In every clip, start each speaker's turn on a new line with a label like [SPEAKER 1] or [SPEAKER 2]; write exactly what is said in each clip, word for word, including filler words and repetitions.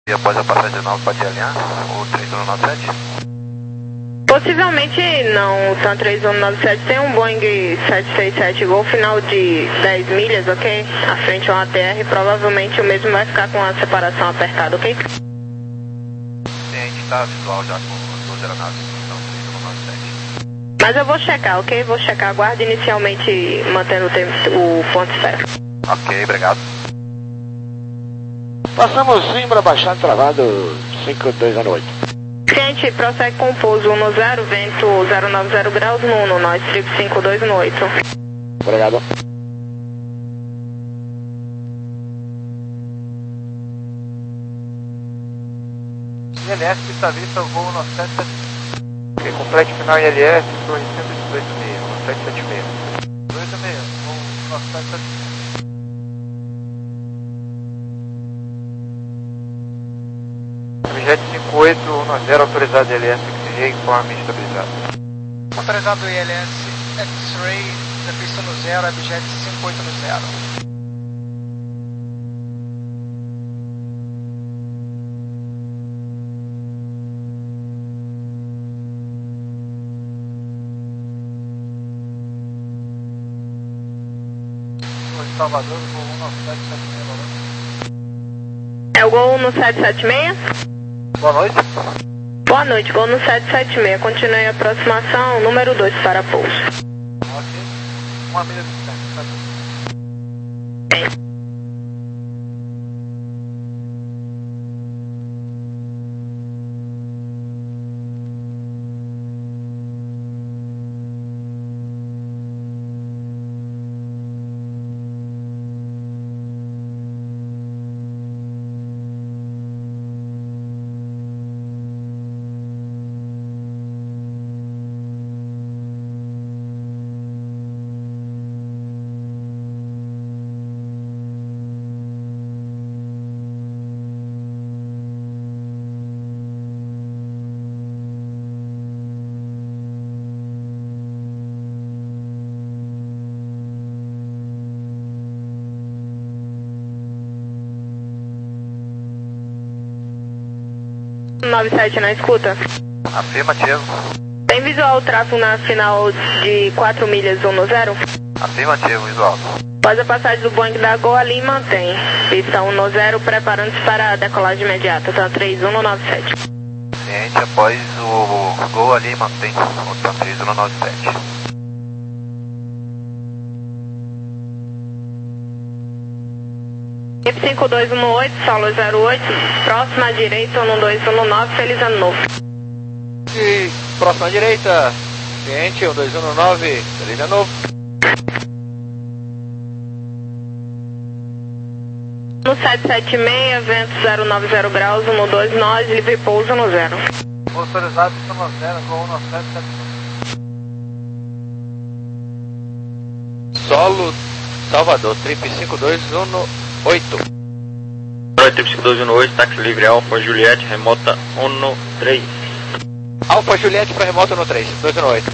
[SPEAKER 1] E após a passagem nova pode alinhar o três um nove sete?
[SPEAKER 2] Possivelmente não, o Sun três um nove sete tem um Boeing sete seis sete Gol final de dez milhas, ok? À frente é um A T R, provavelmente o mesmo vai ficar com a separação apertada, ok?
[SPEAKER 1] Sim, a gente está visual já com duas aeronaves, então três um nove sete.
[SPEAKER 2] Mas eu vou checar, ok? Vou checar, aguarde inicialmente mantendo o, tempo, o ponto de espera.
[SPEAKER 1] Ok, obrigado.
[SPEAKER 3] Passamos Zimbra, baixando travado cinco dois zero oito.
[SPEAKER 2] Gente, prossegue com o pouso um zero, vento zero nove zero graus no Uno, nós trip cinco dois no oito.
[SPEAKER 3] Obrigado.
[SPEAKER 4] I L S, pista vista, voo no sete sete seis. Complete final I L S, torre cento e dezoito meio, no sete sete seis. dois meio, voo no sete sete seis. Jet cinco oito um zero, autorizado I L S, X Ray, informe estabilizado.
[SPEAKER 5] Autorizado I L S, X-Ray, pista no zero, Abjet cinco oito no zero.
[SPEAKER 4] Salvador, voo no sete sete seis.
[SPEAKER 2] É o Gol no sete sete seis?
[SPEAKER 4] Boa noite.
[SPEAKER 2] Boa noite, Gol no sete sete seis. Continue a aproximação, número dois para pouso.
[SPEAKER 4] Ok. Uma milha de distância.
[SPEAKER 2] Bem. nove sete na escuta.
[SPEAKER 1] Afirmativo.
[SPEAKER 2] Tem visual o tráfego na final de quatro milhas um zero?
[SPEAKER 1] Afirmativo, visual.
[SPEAKER 2] Após a passagem do Boeing da Gol, ali mantém. Pista um zero, preparando-se para a decolagem imediata, tá três um nove sete.
[SPEAKER 1] Ciente, após o Gol ali mantém o tá três um nove sete.
[SPEAKER 2] cinco dois um oito, solo zero oito, próxima à direita, um dois um nove, feliz ano novo.
[SPEAKER 4] E próxima à direita, ciente, um dois um nove, feliz ano novo.
[SPEAKER 2] No sete sete seis, vento zero nove zero graus, um dois nós, livre pouso no zero.
[SPEAKER 4] Autorizado, pista no zero, voo no sete sete seis. Solo, Salvador, trip cinco dois um oito.
[SPEAKER 6] Trip cinco dois um oito, táxi livre Alfa Juliette, remota um três.
[SPEAKER 4] Alfa Juliette para remota no três, dois um oito.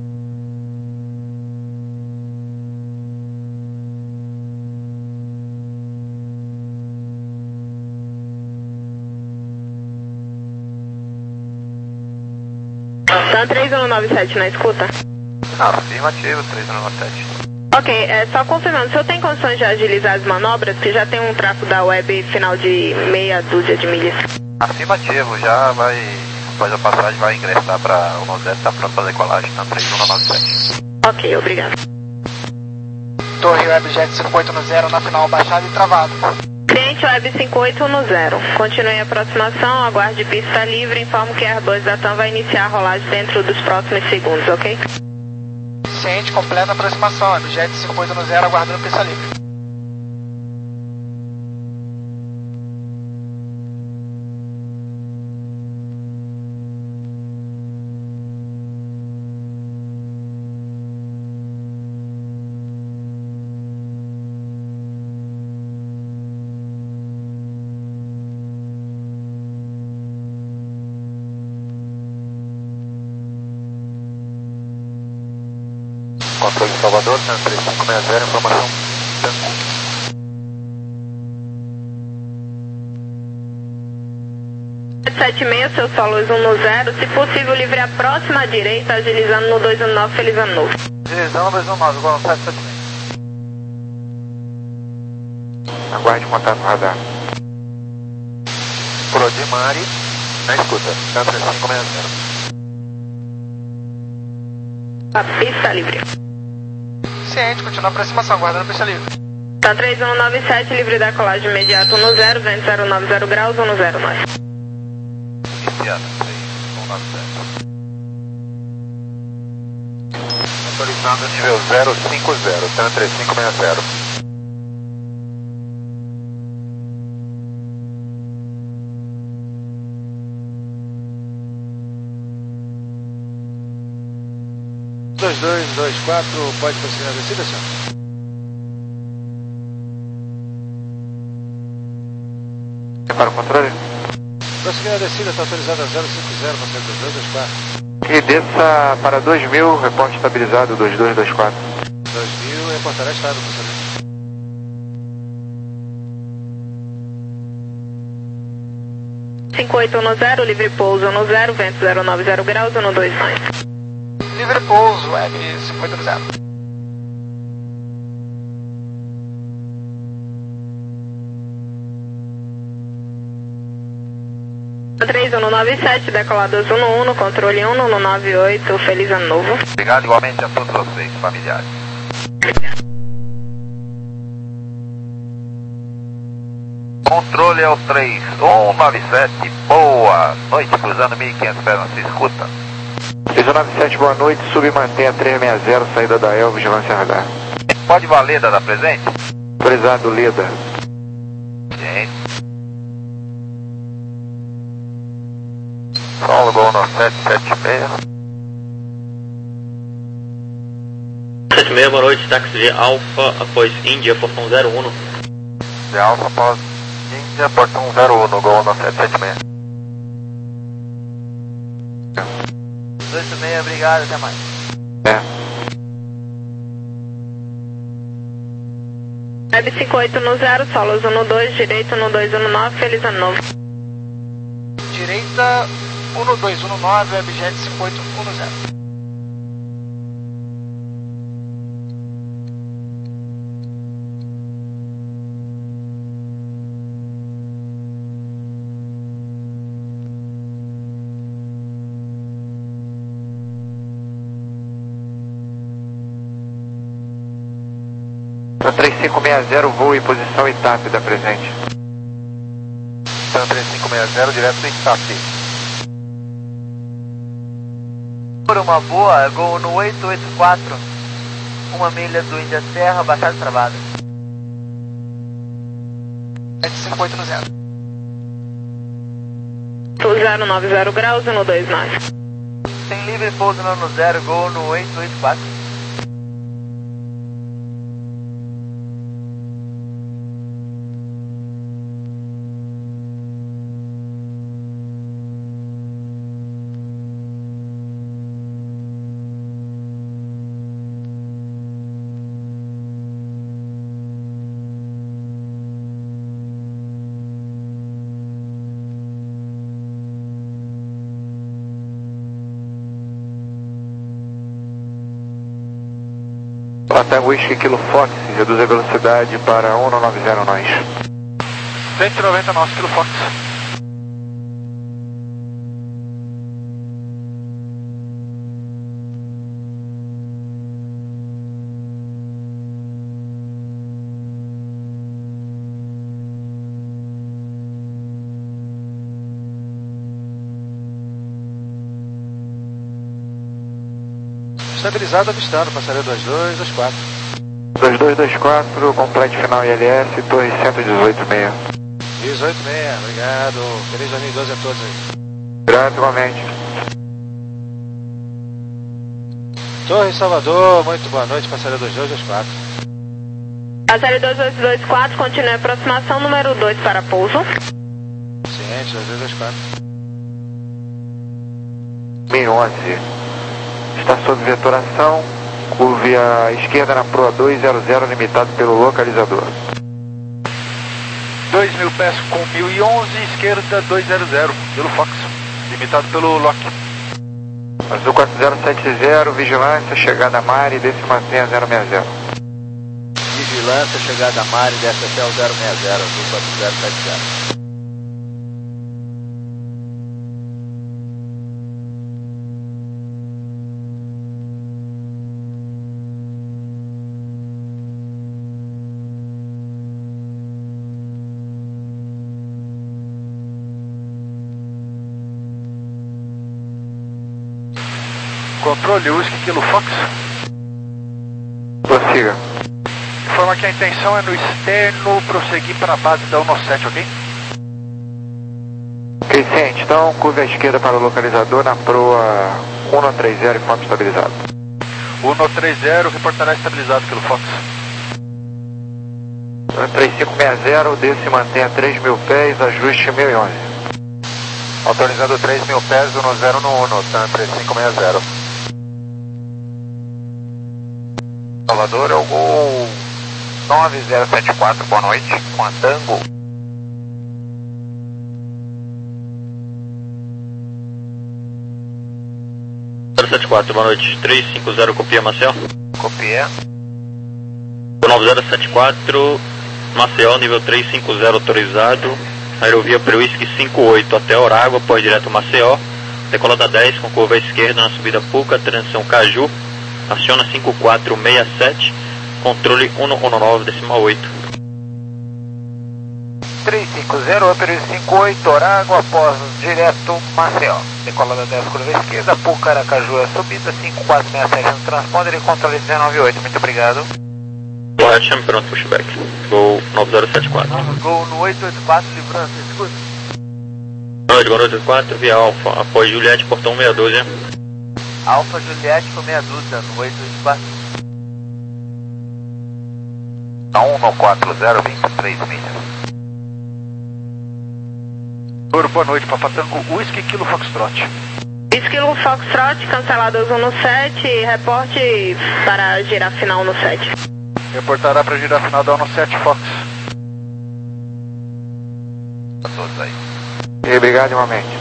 [SPEAKER 2] Tá três um nove sete na escuta?
[SPEAKER 1] Afirmativo, três um nove sete.
[SPEAKER 2] Ok, é, só confirmando, o senhor tem condições de agilizar as manobras, que já tem um tráfego da web final de meia dúzia de milhas?
[SPEAKER 1] Afirmativo, já vai, após a passagem, vai ingressar para o um zero, está pronto para decolagem, tá três um nove sete.
[SPEAKER 2] Ok, obrigado.
[SPEAKER 5] Torre Webjet cinco oito no zero, na final baixado e travado.
[SPEAKER 2] Cliente Web cinco oito no zero. Continue a aproximação, aguarde pista livre, informo que a Airbus da TAM vai iniciar a rolagem dentro dos próximos segundos, ok?
[SPEAKER 5] Ciente, completa a aproximação, Webjet cinco oito no zero, aguardando pista livre.
[SPEAKER 1] Controle de Salvador, três cinco seis zero, informação.
[SPEAKER 2] sete seis, seu solo um no zero, se possível livre a próxima direita, agilizando no dois um nove, feliz ano novo.
[SPEAKER 4] Agilizando dois um nove, igual no sete sete seis.
[SPEAKER 3] Aguarde contato radar.
[SPEAKER 1] Prodimari, na escuta, Tantra cinco seis zero.
[SPEAKER 2] A pista livre.
[SPEAKER 5] Ciente, continua aproximação, aguardando a pista livre.
[SPEAKER 2] Tá três um nove sete, livre da colagem imediato no zero, vento zero nove zero graus, um no zero nove.
[SPEAKER 1] Iniciada, três um nove sete. Autorizando nível zero cinco zero, Tantra cinco seis zero.
[SPEAKER 3] dois dois dois quatro, pode prosseguir a descida, senhor?
[SPEAKER 1] Para o controle?
[SPEAKER 3] Prosseguir a descida, está autorizada a zero cinco zero, você dois dois dois quatro.
[SPEAKER 1] E desça para dois mil, reporte estabilizado, dois dois dois quatro.
[SPEAKER 3] dois mil, reportará estado, você.
[SPEAKER 2] cinco oito no zero, livre pouso no zero, vento zero nove zero graus, um no dois nove.
[SPEAKER 5] Livre pouso, web cinco oito zero.
[SPEAKER 2] três um nove sete, decoladas um no um, no controle um no nove oito, feliz ano novo.
[SPEAKER 1] Obrigado igualmente a todos vocês, familiares. Controle é o três um nove sete, boa noite, cruzando mil e quinhentos pés, não se escuta.
[SPEAKER 3] três um nove sete, boa noite, submantenha três seis zero, saída da El, vigilância radar.
[SPEAKER 1] Pode valer, dada presente?
[SPEAKER 3] Autorizado, Lida.
[SPEAKER 1] Gente. Solo Gol no sete sete seis.
[SPEAKER 6] sete seis, boa noite, táxi de Alfa após Índia, portão zero um.
[SPEAKER 1] De Alfa após Índia, portão zero um, Gol no sete sete seis.
[SPEAKER 4] dois seis, obrigado, até mais.
[SPEAKER 3] É.
[SPEAKER 2] Web cinco oito no zero, solos um no dois, direito no dois um nove, feliz ano novo.
[SPEAKER 5] Direita um no dois um no nove, webjet cinco oito um no zero.
[SPEAKER 3] três cinco seis zero, voo em posição I T A P da presente.
[SPEAKER 1] três cinco seis zero, direto do I T A P.
[SPEAKER 4] Por uma boa, Gol no oito oito quatro, uma milha do Índia Serra, baixada travada.
[SPEAKER 5] cinco oito no zero.
[SPEAKER 2] zero nove zero graus, um no dois nove.
[SPEAKER 4] Tem livre pouso no ano zero, Gol no oito oito quatro.
[SPEAKER 3] Até Whisky Kilo Fox, reduz a velocidade para um no nove zero nós.
[SPEAKER 4] cento e noventa nós, Kilo Fox.
[SPEAKER 3] Estabilizado, avistando, passaria dois dois dois quatro. dois dois dois quatro, complete final I L S, torre cento e dezoito seis. dezoito seis, obrigado. Feliz dois mil e doze a todos aí. Obrigado, igualmente. Torre Salvador, muito boa noite, passaria dois dois dois quatro.
[SPEAKER 2] Passaria dois dois dois quatro, continue a aproximação, número dois para pouso.
[SPEAKER 3] Ciente, dois dois dois quatro. mil e onze. Está sob vetoração, curve à esquerda na proa dois zero zero, limitado pelo localizador.
[SPEAKER 4] dois mil pés com mil e onze, esquerda duzentos, pelo Fox, limitado pelo Lock.
[SPEAKER 3] Azul quatro zero sete zero, vigilância, chegada a Mari, desce e mantenha zero seis zero.
[SPEAKER 7] Vigilância, chegada a Mari, desce até o zero seis zero, Azul quatro zero sete zero.
[SPEAKER 4] Controle, Whisky Kilo Fox.
[SPEAKER 3] Prossiga.
[SPEAKER 4] Informa que a intenção é no externo prosseguir para a base da cento e sete, ok?
[SPEAKER 3] Ok, ciente. Então, curva à esquerda para o localizador na proa cento e trinta, informe estabilizado.
[SPEAKER 4] cento e trinta, reportará estabilizado pelo Fox.
[SPEAKER 3] três cinco seis zero, desce e mantenha três mil pés, ajuste mil e onze.
[SPEAKER 1] Autorizado três mil pés, um zero no um, TAM três cinco seis zero. Salvador, é o Gol nove zero sete quatro, boa noite, com a Tango.
[SPEAKER 6] zero sete quatro, boa noite, três cinco zero, copia Maceió.
[SPEAKER 1] Copia.
[SPEAKER 6] nove zero sete quatro, Maceió, nível três cinco zero autorizado. Aerovia para o Whisky cinco oito até Orágua, pós direto Maceió. Decolada dez com curva à esquerda na subida Puca, transição Caju. Aciona cinco quatro seis sete, controle cento e dezenove decimal oito.
[SPEAKER 1] três cinco zero, Upper cinco oito, Orágua, pós direto Maceió. Decolada dez, curva à esquerda, Puca, Aracaju, a subida, cinco quatro seis sete no transponder e controle dezenove oito, muito obrigado.
[SPEAKER 6] Correto, chame pronto, pushback. Gol nove zero sete quatro.
[SPEAKER 7] Gol no oito oito quatro, livrando, escuta.
[SPEAKER 6] Boa noite, boa noite, oito quatro, via Alfa, após Juliette, portão seis doze.
[SPEAKER 7] Alfa Juliette com meia dúzia, no oito oito quatro.
[SPEAKER 1] um quatro zero, vinte e três milhas.
[SPEAKER 4] Boa noite, Papatango, Whisky Kilo Foxtrot.
[SPEAKER 2] Whisky Kilo Foxtrot, cancelado no sete, reporte para girar final no sete.
[SPEAKER 4] Reportará para girar final da cento e sete, Fox.
[SPEAKER 1] A todos aí.
[SPEAKER 3] E obrigado igualmente.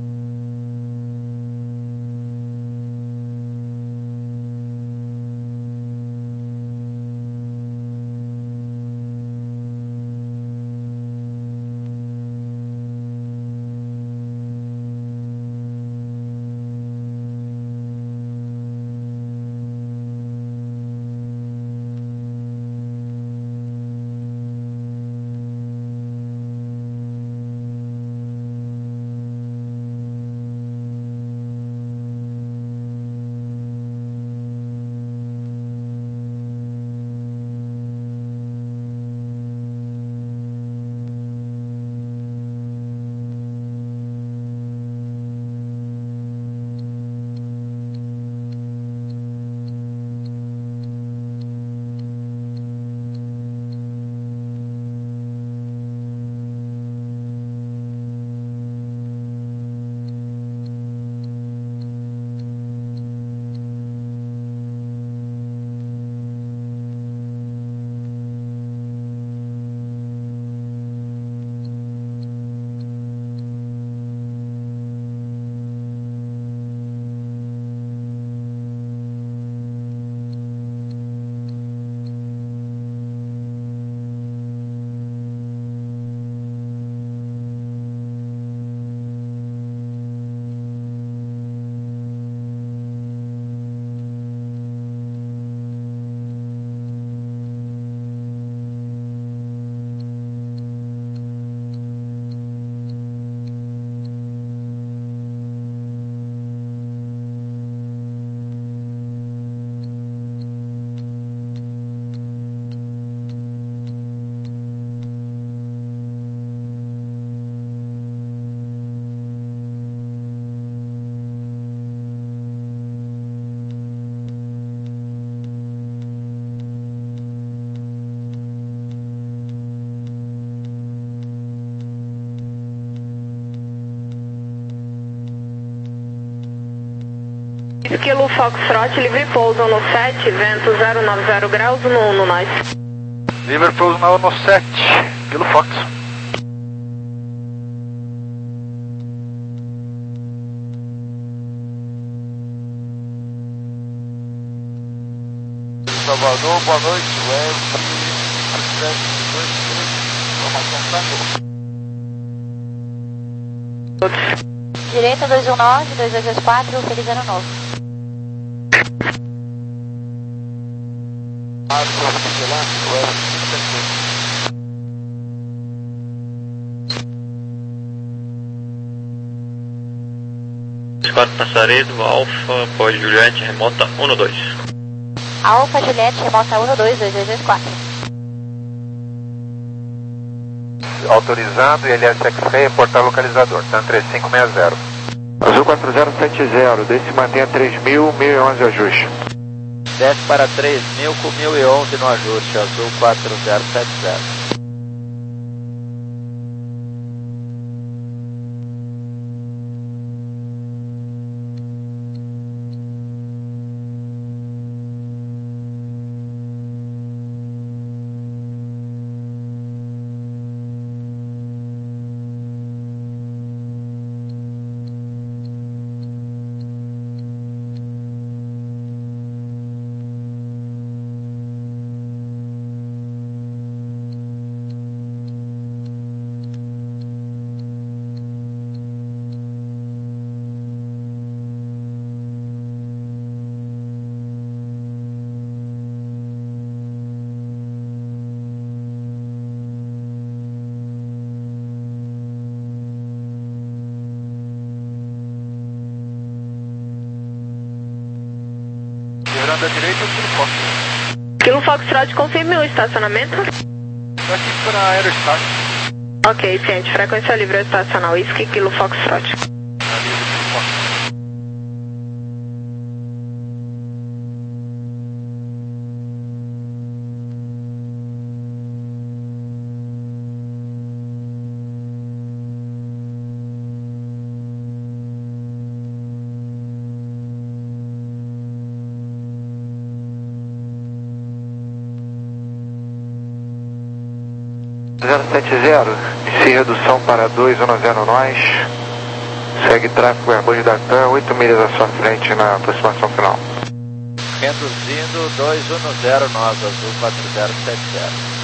[SPEAKER 2] Kilo Foxtrot, livre pouso no sete, vento zero nove zero graus no um no nós.
[SPEAKER 4] Livre pouso no sete, Kilo Fox. Salvador, boa noite, Web sete dois três,
[SPEAKER 8] Direita dois um nove, dois dois dois quatro, feliz ano novo.
[SPEAKER 6] quatro Passaredo, Alfa, pós Juliette, remota um dois.
[SPEAKER 8] Alfa, Juliette, remota um dois, dois dois dois quatro.
[SPEAKER 3] Autorizado, I L S X-Ray, reportar localizador, TAM três cinco seis zero. Azul quatro zero sete zero, desce e mantenha três mil, mil e onze ajuste.
[SPEAKER 7] Desce para três mil com mil e onze no ajuste, Azul quatro zero sete zero.
[SPEAKER 4] Da direita, Kilo Fox.
[SPEAKER 2] Kilo Foxtrot, confirme o estacionamento.
[SPEAKER 4] Estou aqui para Aerostat.
[SPEAKER 2] Ok, ciente, frequência livre ao estacionar, Whisky, Kilo Foxtrot.
[SPEAKER 3] zero sete zero, inicie redução para dois um zero nós, segue tráfego Airbus da TAM, oito milhas à sua frente na aproximação final.
[SPEAKER 7] Reduzindo dois um zero nós, Azul quatro zero sete zero.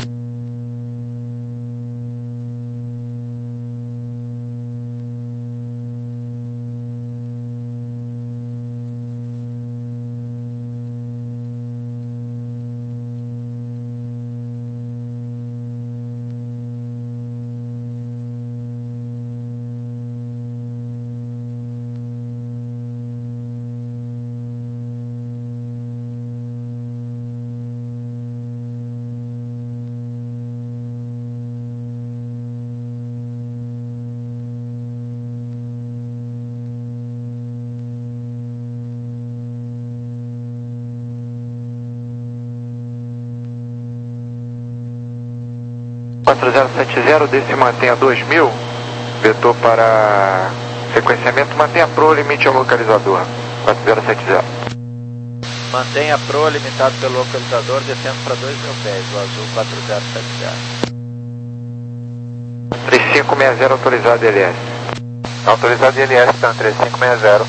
[SPEAKER 3] quatro zero sete zero, desce e mantenha dois mil, vetor para sequenciamento, mantenha Pro, limite ao localizador, quatro zero sete zero.
[SPEAKER 7] Mantenha Pro, limitado pelo localizador, descendo para dois mil pés, o Azul quatro zero sete zero.
[SPEAKER 3] três cinco seis zero, autorizado I L S. Autorizado I L S, TAM três cinco seis zero.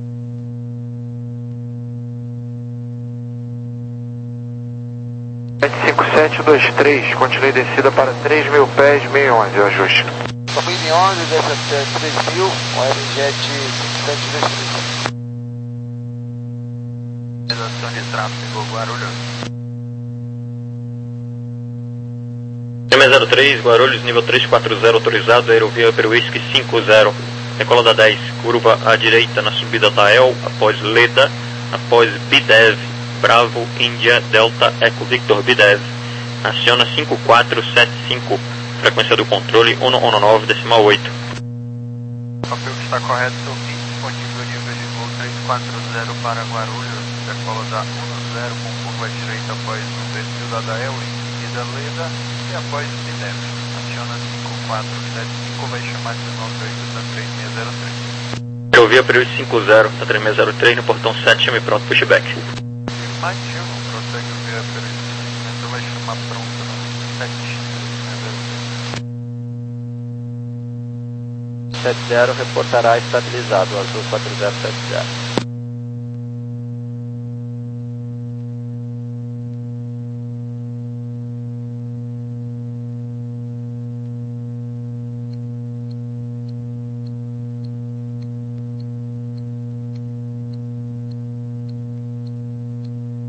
[SPEAKER 3] sete cinco sete dois três, continue descida para três mil pés, mil e onze, o ajuste.
[SPEAKER 4] mil e onze, desce até três mil, o Aerojet cinco sete dois três.
[SPEAKER 6] Realização de tráfego Guarulhos. M zero três, Guarulhos, nível três quatro zero, autorizado, aerovia Upper Whisky cinco zero. Decola da dez, curva à direita na subida da El, após Leda, após Bidev. Bravo, Índia, Delta, Eco Victor, Bidev. Aciona cinco quatro sete cinco, frequência do controle um um nove, decimal oito.
[SPEAKER 4] Papel que está correto, disponível nível de voo três quatro zero para Guarulhos, decola da um zero com curva à direita após o perfil da Dael, em seguida Leda e após Bidev. Aciona cinco quatro sete cinco, vai chamar de nove oito da três seis zero três.
[SPEAKER 6] Aerovia Upper Whisky cinco zero, da três seis zero três no portão sete, chame pronto, pushback.
[SPEAKER 4] Afirmativo, prossegue o via período, vai chamar pronto no sete
[SPEAKER 7] sete zero, reportará estabilizado, Azul quatro zero sete zero.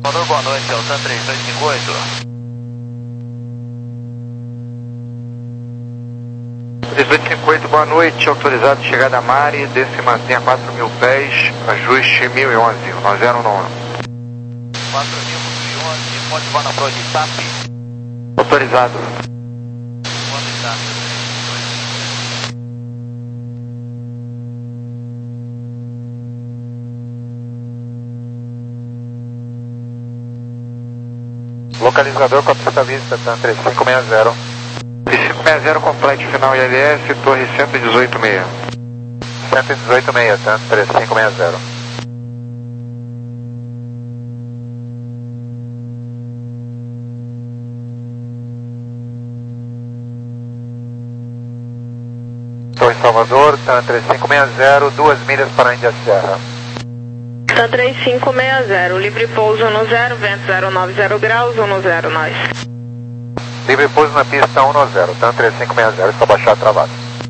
[SPEAKER 1] Salvador, boa noite, é o TAM três dois cinco oito.
[SPEAKER 3] três dois cinco oito, boa noite, autorizado chegada a Mari, desce e mantenha quatro mil pés, ajuste mil e onze, nove zero nove.
[SPEAKER 1] quatro mil e onze, pode voar na prova de T A P.
[SPEAKER 3] Autorizado.
[SPEAKER 1] Quando está?
[SPEAKER 3] Localizador com a pista vista, TAM três cinco seis zero. três cinco seis zero, complete final I L S, torre cento e dezoito meia. cento e dezoito meia, TAM três cinco seis zero. Torre Salvador, TAM três cinco seis zero, duas milhas para a Índia Serra.
[SPEAKER 2] TAM três cinco seis zero, livre pouso no zero, vento zero nove zero graus, um no zero, nós.
[SPEAKER 3] Livre pouso na pista um no zero, TAM três cinco seis zero, só baixar travado.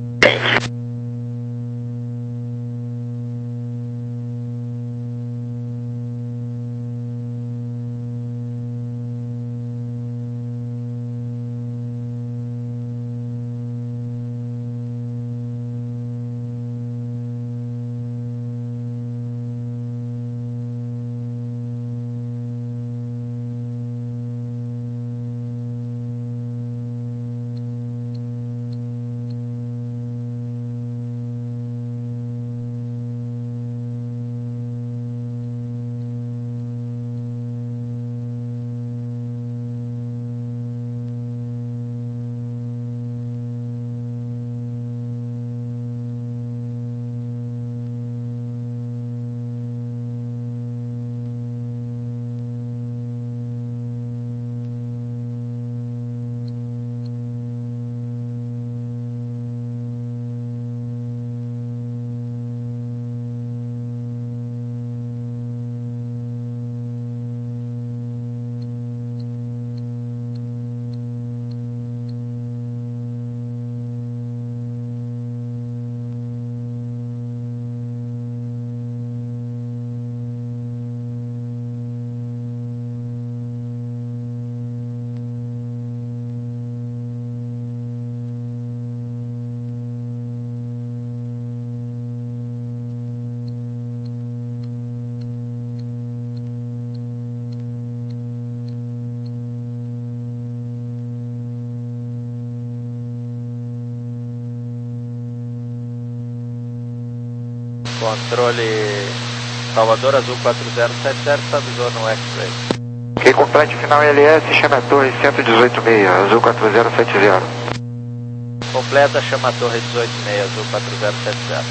[SPEAKER 7] Controle Salvador Azul quatro zero sete zero, estabilizou no X-Ray.
[SPEAKER 3] Ok, complete final I L S, chama a torre cento e dezoito meia, Azul quatro zero sete zero.
[SPEAKER 7] Completa, chama a torre dezoito meia, Azul quatro zero sete zero.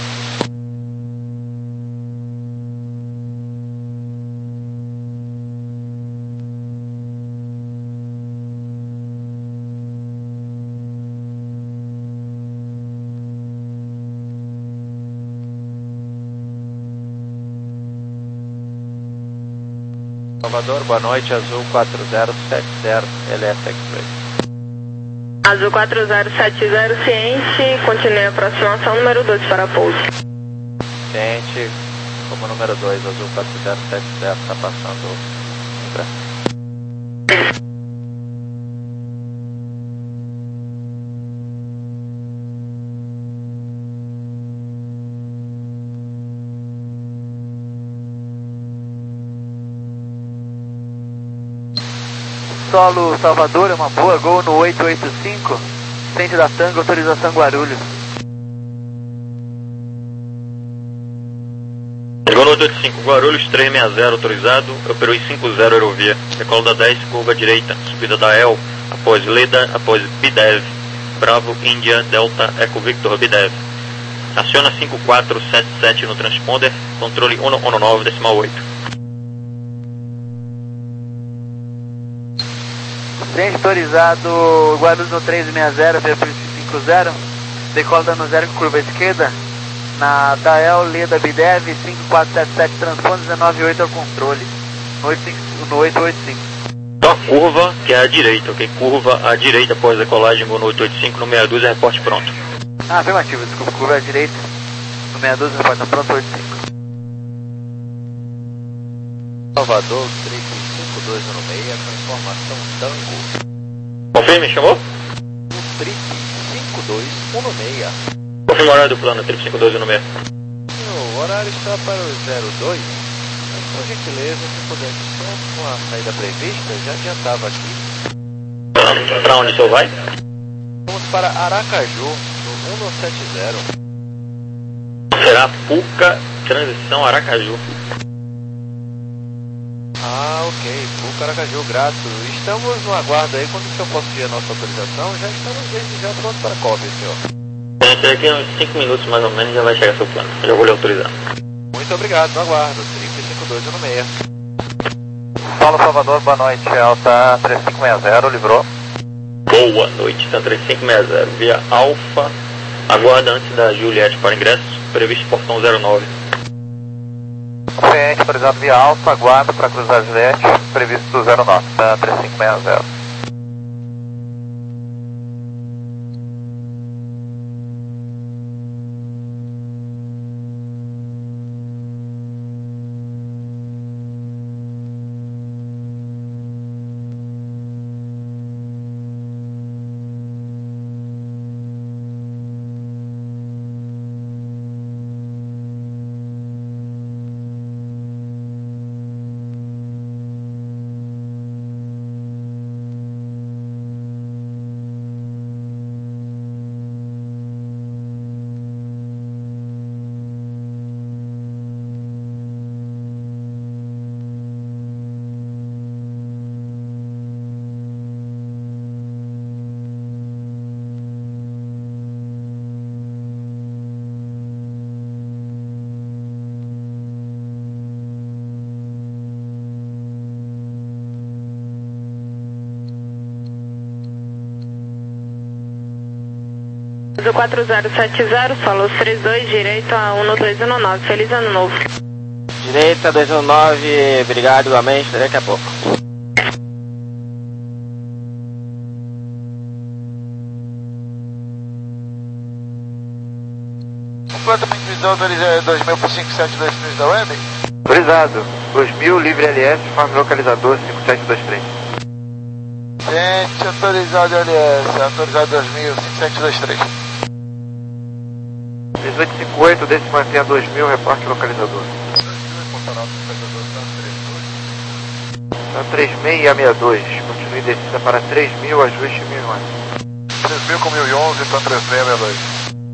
[SPEAKER 7] Salvador, boa noite, Azul quatro zero sete zero, L S X-Ray.
[SPEAKER 2] Azul quatro zero sete zero, ciente, continue a aproximação número dois para pouso.
[SPEAKER 7] Ciente, como número dois, Azul quatro zero sete zero, está passando em Brasília.
[SPEAKER 9] Solo Salvador, é uma boa, gol no oito oito cinco, centro da Tango, autorização Guarulhos.
[SPEAKER 6] Chegou no oito oito cinco, Guarulhos, três seis zero, autorizado, operou em cinco zero Aerovia, decola da dez, curva direita, subida da E L, após Leda, após Bidev, Bravo, Índia, Delta, Eco Victor, Bidev. Aciona cinco quatro sete sete no transponder, controle um nove decimal oito.
[SPEAKER 9] Centro autorizado Guarulhos no três seis zero, via cinco zero, decola no zero com curva esquerda, na da E L, Leda, Bidev, cinco quatro sete sete, transponder dezenove oito ao controle, no oito oito cinco.
[SPEAKER 6] Só curva, que é a direita, ok? Curva à direita após decolagem no oito oito cinco, no sessenta e dois, reporte pronto.
[SPEAKER 9] Ah, afirmativo, desculpa, curva à direita, no sessenta e dois, reporte pronto, oito cinco.
[SPEAKER 7] Salvador, três cinco cinco dois um seis com informação Tango.
[SPEAKER 6] Confirme, chamou?
[SPEAKER 7] O Trip cinco dois um seis.
[SPEAKER 6] Confirma o horário do plano, Trip cinco dois um seis.
[SPEAKER 7] O horário está para o zero dois. Mas, por gentileza, se pudesse só com a saída prevista, já adiantava aqui.
[SPEAKER 6] Para onde o senhor vai?
[SPEAKER 7] Vamos para Aracaju, no um um sete zero.
[SPEAKER 6] Será Puca, transição Aracaju.
[SPEAKER 7] Ah, ok. Puca, Aracaju, grato. Estamos no aguardo aí. Quando o senhor possuir a nossa autorização, já estamos desde já prontos para a cópia, senhor.
[SPEAKER 6] Daqui a uns cinco minutos mais ou menos já vai chegar seu plano. Já vou lhe autorizar.
[SPEAKER 7] Muito obrigado, no aguardo. Trip cinco dois um seis.
[SPEAKER 3] Paulo Salvador, boa noite. Alta três cinco seis zero, livrou.
[SPEAKER 6] Boa noite, Tan três cinco seis zero. Via Alfa, aguarda antes da Juliette para ingresso, previsto portão zero nove.
[SPEAKER 3] Cliente autorizado via Alfa, aguarda para cruzar Juliette, previsto zero nove, Tan três cinco seis zero.
[SPEAKER 2] quatro zero sete zero, Solos trinta e dois, direito a um dois um nove. Feliz ano novo.
[SPEAKER 9] Direita dois um nove, obrigado igualmente, daqui a pouco.
[SPEAKER 3] Completamente visão dois mil por cinco sete dois três da web? Autorizado. dois mil, livre L S, forma localizador cinco sete dois três. Gente, autorizado L S, autorizado dois mil, cinco sete dois três. dezoito cinquenta e oito, desse mantenha dois mil, reporte localizador. Está três seis seis seis dois, continue descida para três mil, ajuste mil e onze. três mil com mil e onze, está três seis seis dois.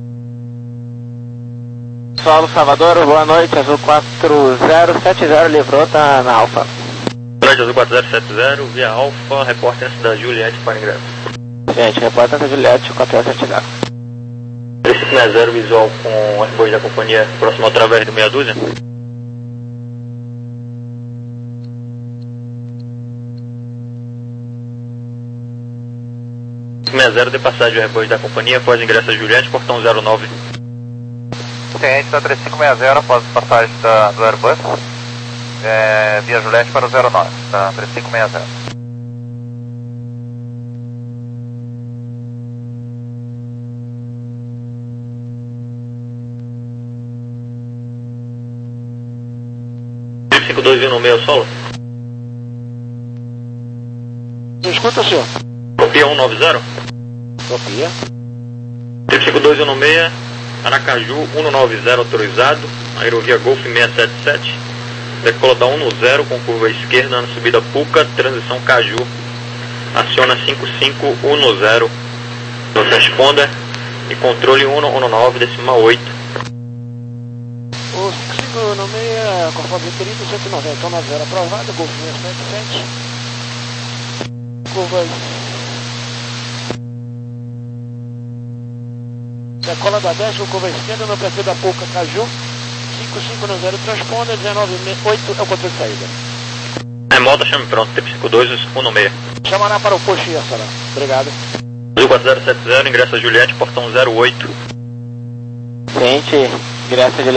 [SPEAKER 9] Solo Salvador, boa noite, azul quatro zero sete zero, livrou, tá na Alfa.
[SPEAKER 6] Boa noite, azul quatro zero sete zero, via Alfa, repórter antes da Juliette para ingresso.
[SPEAKER 9] Gente, repórter antes da Juliette, quatro zero sete zero.
[SPEAKER 6] três cinco seis zero, visual com airbus da companhia, próximo através do meia dúzia. seis zero de passagem airbus da companhia, após ingresso a Juliette, portão zero nove.
[SPEAKER 3] Ciente da três cinco seis zero, após passagem da, do Airbus, é, via Juliette para o zero nove, da três cinco seis zero.
[SPEAKER 6] cinco dois um seis, solo.
[SPEAKER 9] Escuta, senhor.
[SPEAKER 6] Copia cento e noventa.
[SPEAKER 9] Copia.
[SPEAKER 6] cinco dois um seis, Aracaju cento e noventa autorizado, aerovia Golf seiscentos e setenta e sete, decola da cento e dez com curva esquerda na subida Puca, transição Caju, aciona cinco cinco um zero no transponder e controle cento e nove decimal oito.
[SPEAKER 9] O cinco cinco um seis, conforme trinta, cento e noventa, cento e noventa aprovado, Golf seiscentos e setenta e sete, curvas... Decola da dez com curva esquerda no perfil da Puca Caju, cinco cinco um zero transponder, dezenove oito é o controle de saída.
[SPEAKER 6] Remota, chame pronto, T cinco dois um seis.
[SPEAKER 9] Chamará para o posto e Sará. Obrigado.
[SPEAKER 6] quatro zero sete zero, ingresso a Juliette, portão zero oito.
[SPEAKER 9] Gente, ingresso a Juliette.